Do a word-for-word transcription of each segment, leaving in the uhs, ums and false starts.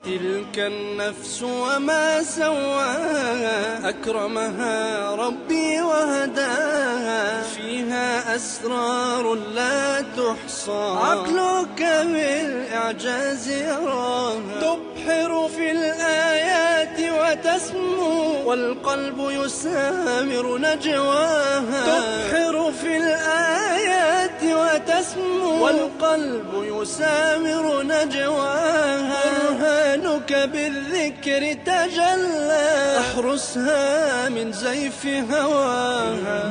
تلك النفس وما سواها أكرمها ربي وهداها فيها أسرار لا تحصى عقلك بالإعجاز يراها تبحر في الآيات وتسمو والقلب يسامر نجواها تبحر في الآيات وتسمو والقلب يسامر نجواها برهانك بالذكر تجلى احرسها من زيف هواها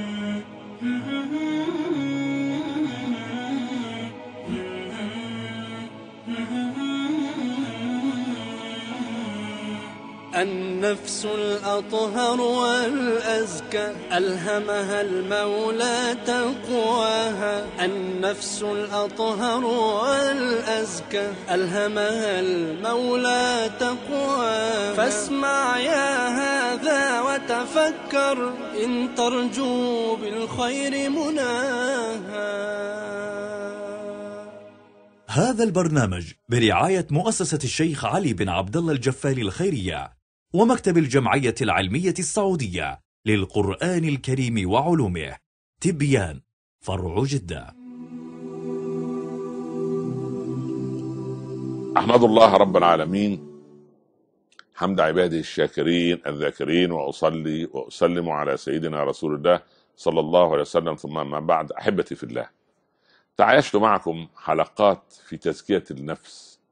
النفس الأطهر والأزكى ألهمها المولى تقواها النفس الأطهر والأزكى ألهمها المولى تقواها فاسمع يا هذا وتفكر إن ترجو بالخير مناها. هذا البرنامج برعاية مؤسسة الشيخ علي بن عبد الله الجفاري الخيرية ومكتب الجمعية العلمية السعودية للقرآن الكريم وعلومه. تبيان، فرع جدة. أحمد الله رب العالمين حمد عباده الشاكرين الذاكرين، وأصلي وأسلم على سيدنا رسول الله صلى الله عليه وسلم، ثم ما بعد. أحبتي في الله، تعايشت معكم حلقات في تزكية النفس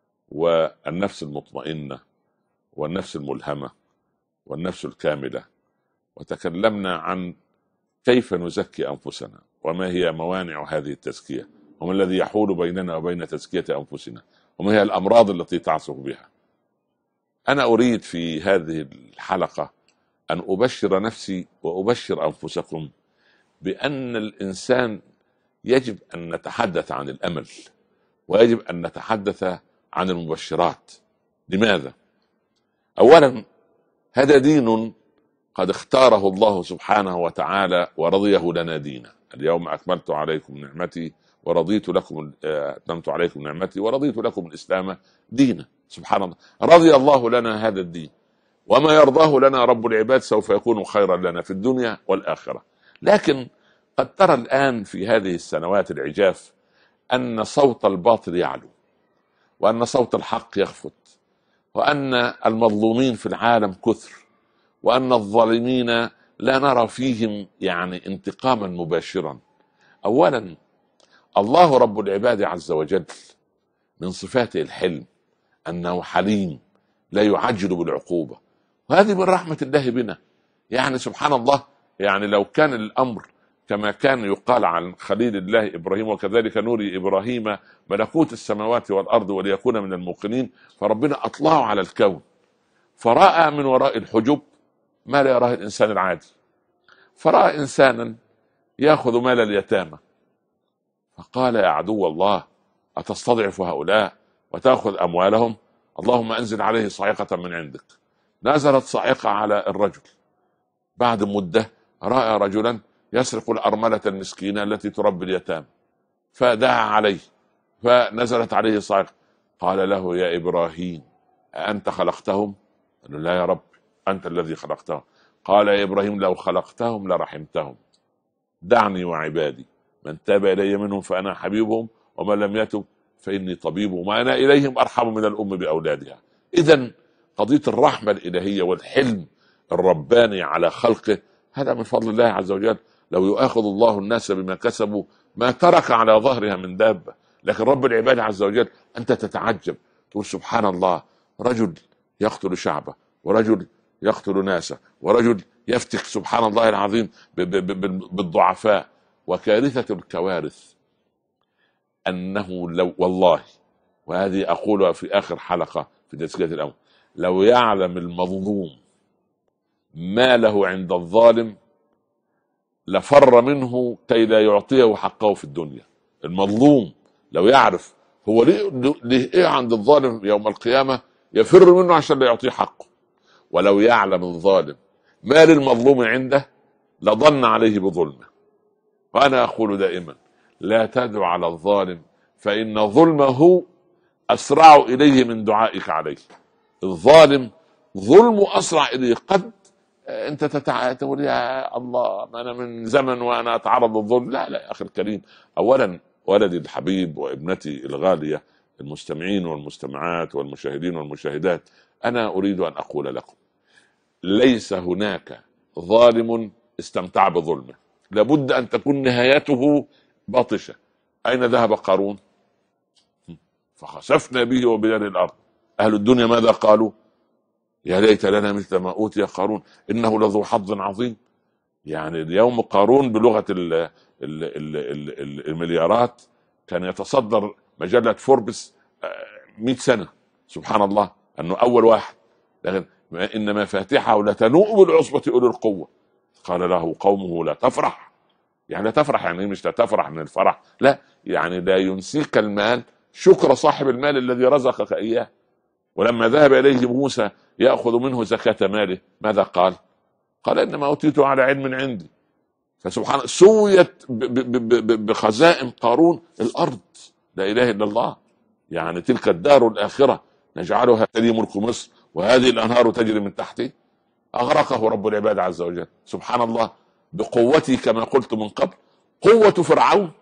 والنفس المطمئنة والنفس الملهمة والنفس الكاملة، وتكلمنا عن كيف نزكي أنفسنا وما هي موانع هذه التزكية وما الذي يحول بيننا وبين تزكية أنفسنا وما هي الأمراض التي تعصف بها. أنا أريد في هذه الحلقة أن أبشر نفسي وأبشر أنفسكم بأن الإنسان يجب أن نتحدث عن الأمل، ويجب أن نتحدث عن المبشرات. لماذا؟ أولا، هذا دين قد اختاره الله سبحانه وتعالى ورضيه لنا دينا. اليوم أكملت عليكم نعمتي ورضيت لكم أتممت عليكم نعمتي ورضيت لكم الإسلام دينا. سبحان الله، رضي الله لنا هذا الدين، وما يرضاه لنا رب العباد سوف يكون خيرا لنا في الدنيا والآخرة. لكن قد ترى الآن في هذه السنوات العجاف أن صوت الباطل يعلو، وأن صوت الحق يخفت، وأن المظلومين في العالم كثر، وأن الظالمين لا نرى فيهم يعني انتقاما مباشرا. أولا، الله رب العباد عز وجل من صفاته الحلم، أنه حليم لا يعجل بالعقوبة، وهذه من رحمة الله بنا. يعني سبحان الله، يعني لو كان الأمر كما كان يقال عن خليل الله إبراهيم وكذلك نوري إبراهيم ملكوت السماوات والأرض وليكون من الموقنين، فربنا أطلعه على الكون فرأى من وراء الحجب ما لا يراه الإنسان العادي. فرأى إنسانا يأخذ مال اليتامى فقال: يا عدو الله، أتستضعف هؤلاء وتأخذ أموالهم؟ اللهم أنزل عليه صاعقة من عندك. نزلت صاعقة على الرجل. بعد مدة رأى رجلا يسرق الأرملة المسكينة التي تربي اليتامى، فدعا عليه فنزلت عليه صاعقة. قال له: يا إبراهيم، أأنت خلقتهم؟ قال له: لا يا رب، أنت الذي خلقتهم. قال: يا إبراهيم، لو خلقتهم لرحمتهم، دعني وعبادي، من تاب إلي منهم فأنا حبيبهم، ومن لم يتب فإني طبيبهم، وأنا إليهم أرحم من الأم بأولادها. إذن قضية الرحمة الإلهية والحلم الرباني على خلقه هذا من فضل الله عز وجل. لو يؤاخذ الله الناس بما كسبوا ما ترك على ظهرها من دابة، لكن رب العباد عز وجل أنت تتعجب، تقول سبحان الله، رجل يقتل شعبه، ورجل يقتل ناسه، ورجل يفتك سبحان الله العظيم بالضعفاء. وكارثة الكوارث أنه لو والله، وهذه أقولها في آخر حلقة في تزكية الأمر، لو يعلم المظلوم ما له عند الظالم لفر منه كي لا يعطيه حقه في الدنيا. المظلوم لو يعرف هو ليه ايه عند الظالم يوم القيامة يفر منه عشان لا يعطيه حقه. ولو يعلم الظالم ما للمظلوم عنده لظن عليه بظلمه. وأنا أقول دائما: لا تدع على الظالم فإن ظلمه أسرع إليه من دعائك عليه. الظالم ظلمه أسرع إليه. قد أنت تقول يا الله ما أنا من زمن وأنا أتعرض للظلم. لا لا يا أخي الكريم، أولا ولدي الحبيب وابنتي الغالية، المستمعين والمستمعات والمشاهدين والمشاهدات، أنا أريد أن أقول لكم ليس هناك ظالم استمتع بظلمه، لابد أن تكون نهايته باطشة. أين ذهب قارون؟ فخسفنا به وبدار الأرض. أهل الدنيا ماذا قالوا؟ يا ليت لنا مثل ما أوتي قارون إنه لذو حظ عظيم. يعني اليوم قارون بلغة ال ال ال ال المليارات كان يتصدر مجلة فوربس مئة سنة. سبحان الله أنه أول واحد. لكن إن مفاتيحه لتنوء بالعصبة أولي القوة. قال له قومه لا تفرح. يعني لا تفرح يعني مش لا تفرح من الفرح، لا، يعني لا ينسيك المال شكر صاحب المال الذي رزقك إياه. ولما ذهب إليه موسى يأخذ منه زكاة ماله ماذا قال؟ قال إنما أوتيته على علم عندي. فسبحان سويت بخزائن قارون الأرض. لا إله إلا الله. يعني تلك الدار الآخرة نجعلها تلي ملك مصر وهذه الأنهار تجري من تحته. أغرقه رب العباد عز وجل. سبحان الله. بقوته كما قلت من قبل، قوة فرعون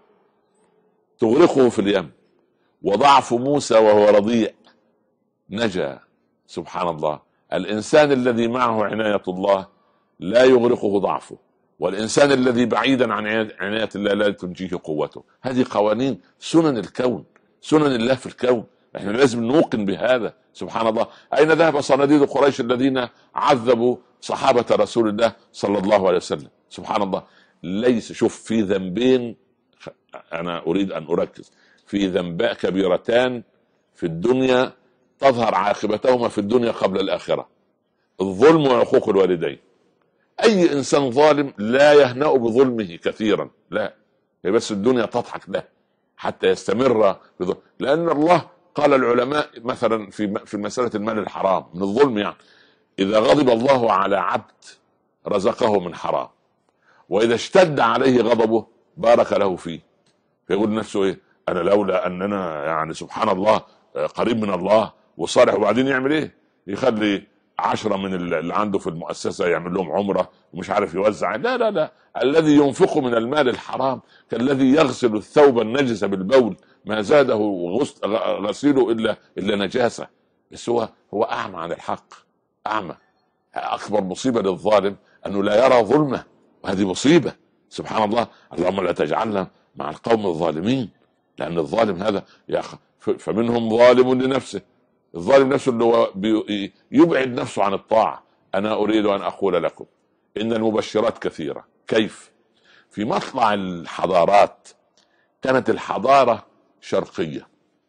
تغرقه في اليم، وضعف موسى وهو رضيع نجا. سبحان الله. الإنسان الذي معه عناية الله لا يغرقه ضعفه، والإنسان الذي بعيدا عن عناية الله لا تنجيه قوته. هذه قوانين سنن الكون، سنن الله في الكون. احنا لازم نوقن بهذا. سبحان الله. أين ذهب صناديد قريش الذين عذبوا صحابة رسول الله صلى الله عليه وسلم؟ سبحان الله. ليس شوف في ذنبين، أنا أريد أن أركز في ذنباء كبيرتان في الدنيا تظهر عاقبتهما في الدنيا قبل الآخرة: الظلم وعقوق الوالدين. أي إنسان ظالم لا يهنأ بظلمه كثيرا، لا، هي بس الدنيا تضحك له حتى يستمر بظلم. لأن الله قال العلماء مثلا في في مسألة المال الحرام من الظلم، يعني إذا غضب الله على عبد رزقه من حرام، وإذا اشتد عليه غضبه بارك له فيه. فيقول نفسه إيه؟ أنا لولا أننا يعني سبحان الله قريب من الله وصالح. وبعدين يعمل إيه؟ يخلي عشرة من اللي عنده في المؤسسة يعمل لهم عمرة ومش عارف يوزع. لا لا لا. الذي ينفق من المال الحرام كالذي يغسل الثوب النجس بالبول، ما زاده غسيله إلا إلا نجاسة. بس هو هو أعمى عن الحق، أعمى. أكبر مصيبة للظالم أنه لا يرى ظلمه، وهذه مصيبة. سبحان الله. اللهم لا تجعلنا مع القوم الظالمين، لأن الظالم هذا يا أخي فمنهم ظالم لنفسه. الظالم نفسه اللي هو يبعد نفسه عن الطاعة. أنا أريد أن أقول لكم إن المبشرات كثيرة. كيف؟ في مطلع الحضارات كانت الحضارة شرقية،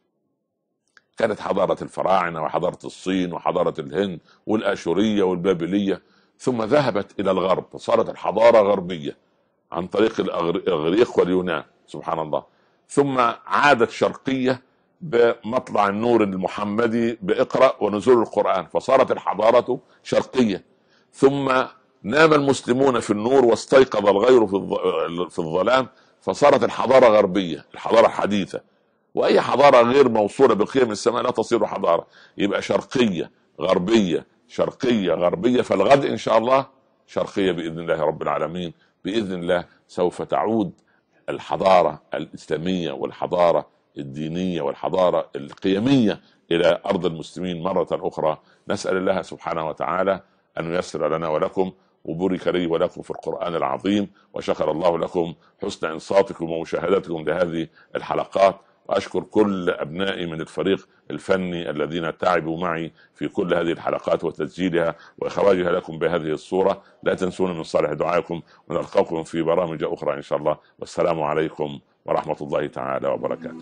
كانت حضارة الفراعنة وحضارة الصين وحضارة الهند والآشورية والبابلية، ثم ذهبت إلى الغرب فصارت الحضارة غربية عن طريق الإغريق واليونان. سبحان الله. ثم عادت شرقية بمطلع النور المحمدي بإقرأ ونزول القرآن، فصارت الحضارة شرقية. ثم نام المسلمون في النور واستيقظ الغير في الظلام، فصارت الحضارة غربية، الحضارة الحديثة. وأي حضارة غير موصولة بقيم السماء لا تصير حضارة. يبقى شرقية غربية شرقية غربية، فالغد إن شاء الله شرقية بإذن الله رب العالمين. بإذن الله سوف تعود الحضارة الإسلامية والحضارة الدينية والحضارة القيمية إلى أرض المسلمين مرة أخرى. نسأل الله سبحانه وتعالى أن ييسر لنا ولكم، وبارك لي ولكم في القرآن العظيم، وشكر الله لكم حسن إنصاتكم ومشاهدتكم لهذه الحلقات. وأشكر كل أبنائي من الفريق الفني الذين تعبوا معي في كل هذه الحلقات وتسجيلها وإخراجها لكم بهذه الصورة. لا تنسون من صالح دعائكم، ونلقاكم في برامج أخرى إن شاء الله. والسلام عليكم ورحمة الله تعالى وبركاته.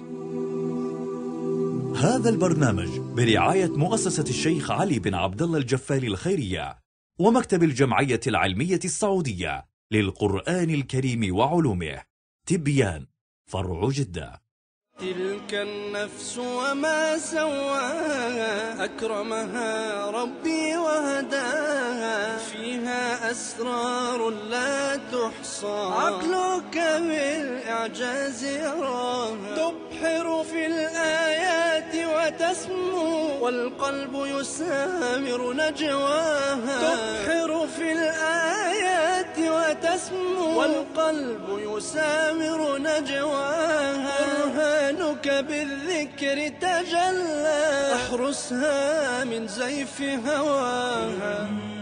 هذا البرنامج برعاية مؤسسة الشيخ علي بن عبد الله الجفالي الخيرية ومكتب الجمعية العلمية السعودية للقرآن الكريم وعلومه. تبيان، فرع جدة. تلك النفس وما سواها، أكرمها ربي وهداها، فيها أسرار لا تحصى، عقلك بالإعجاز يراها. تبحر في الآيات وتسمو والقلب يسامر نجواها. تبحر في الآيات وتسمو والقلب يسامر نجواها. برهانك بالذكر تجلى، احرسها من زيف هواها.